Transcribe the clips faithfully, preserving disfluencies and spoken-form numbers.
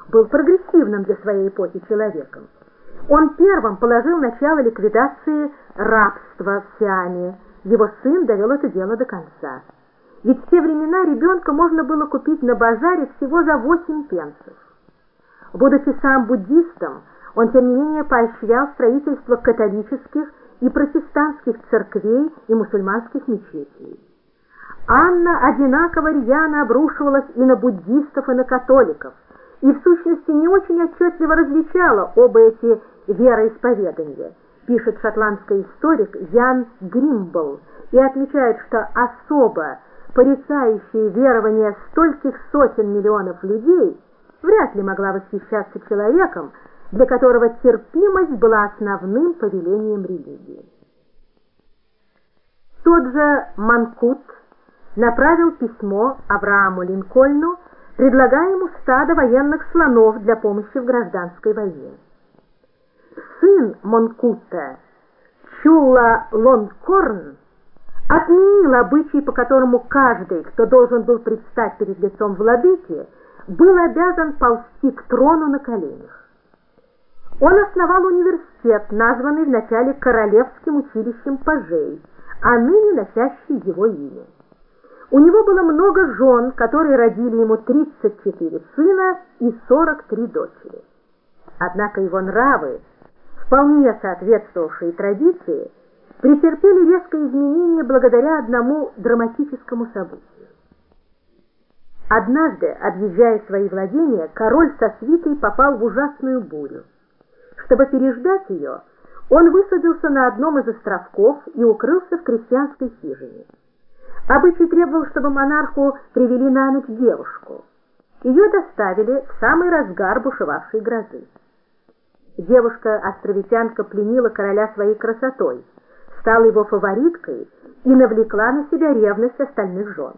был прогрессивным для своей эпохи человеком. Он первым положил начало ликвидации рабства в Сиаме. Его сын довел это дело до конца. Ведь в те времена ребенка можно было купить на базаре всего за восемь пенсов. Будучи сам буддистом, он тем не менее поощрял строительство католических и протестантских церквей и мусульманских мечетей. Анна одинаково рьяно обрушивалась и на буддистов, и на католиков, и в сущности не очень отчетливо различала оба эти вероисповедания, пишет шотландский историк Ян Гримбл, и отмечает, что особо порицающая верования стольких сотен миллионов людей вряд ли могла восхищаться человеком, для которого терпимость была основным повелением религии. Тот же Манкут направил письмо Аврааму Линкольну, предлагая ему стадо военных слонов для помощи в гражданской войне. Сын Монкута, Чула Лонкорн, отменил обычай, по которому каждый, кто должен был предстать перед лицом владыки, был обязан ползти к трону на коленях. Он основал университет, названный вначале Королевским училищем пажей, а ныне носящий его имя. У него было много жен, которые родили ему тридцать четыре сына и сорок три дочери. Однако его нравы, вполне соответствовавшие традиции, претерпели резкое изменение благодаря одному драматическому событию. Однажды, объезжая свои владения, король со свитой попал в ужасную бурю. Чтобы переждать ее, он высадился на одном из островков и укрылся в крестьянской хижине. Обычай требовал, чтобы монарху привели на ночь девушку. Ее доставили в самый разгар бушевавшей грозы. Девушка-островитянка пленила короля своей красотой, стала его фавориткой и навлекла на себя ревность остальных жен.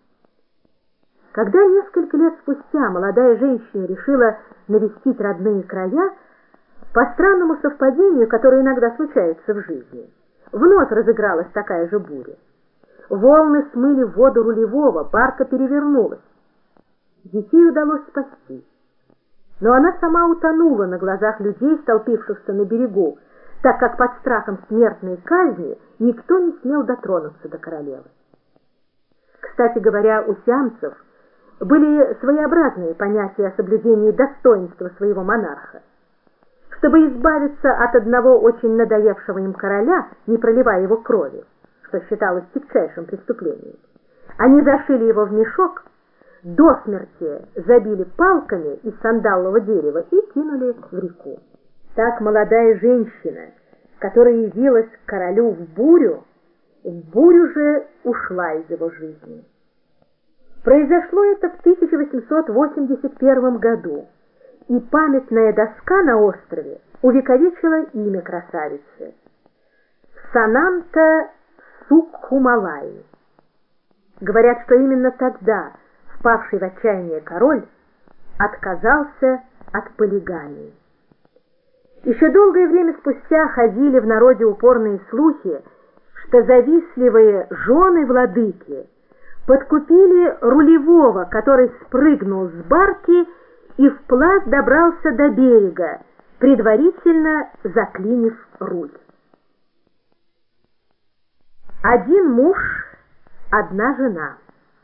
Когда несколько лет спустя молодая женщина решила навестить родные края, по странному совпадению, которое иногда случается в жизни, вновь разыгралась такая же буря. Волны смыли воду рулевого, барка перевернулась. Детей удалось спасти. Но она сама утонула на глазах людей, столпившихся на берегу, так как под страхом смертной казни никто не смел дотронуться до королевы. Кстати говоря, у сиамцев были своеобразные понятия о соблюдении достоинства своего монарха. Чтобы избавиться от одного очень надоевшего им короля, не проливая его крови, что считалось тягчайшим преступлением, они зашили его в мешок, до смерти забили палками из сандалового дерева и кинули в реку. Так молодая женщина, которая явилась к королю в бурю, в бурю же ушла из его жизни. Произошло это в тысяча восемьсот восемьдесят первом году, и памятная доска на острове увековечила имя красавицы — Сананта Сукхумалаи. Говорят, что именно тогда впавший в отчаяние король отказался от полигамии. Еще долгое время спустя ходили в народе упорные слухи, что завистливые жены владыки подкупили рулевого, который спрыгнул с барки и вплавь добрался до берега, предварительно заклинив руль. Один муж, одна жена.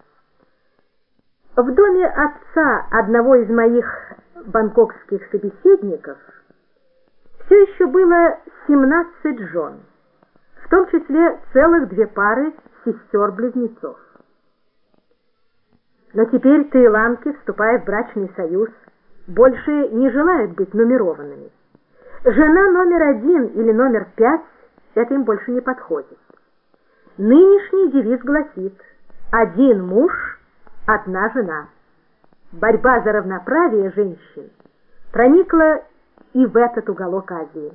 В доме отца одного из моих бангкокских собеседников все еще было семнадцать жен, в том числе целых две пары сестер-близнецов. Но теперь таиландки, вступая в брачный союз, больше не желают быть нумерованными. Жена номер один или номер пять – это им больше не подходит. Нынешний девиз гласит: один муж, одна жена. Борьба за равноправие женщин проникла и в этот уголок Азии.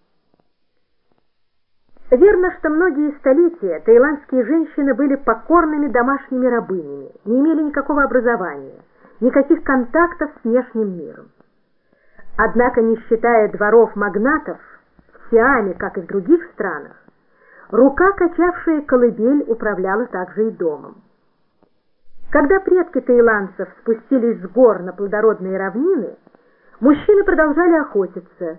Верно, что многие столетия таиландские женщины были покорными домашними рабынями, не имели никакого образования, никаких контактов с внешним миром. Однако, не считая дворов-магнатов, в Сиаме, как и в других странах, рука, качавшая колыбель, управляла также и домом. Когда предки таиландцев спустились с гор на плодородные равнины, Мужчины продолжали охотиться.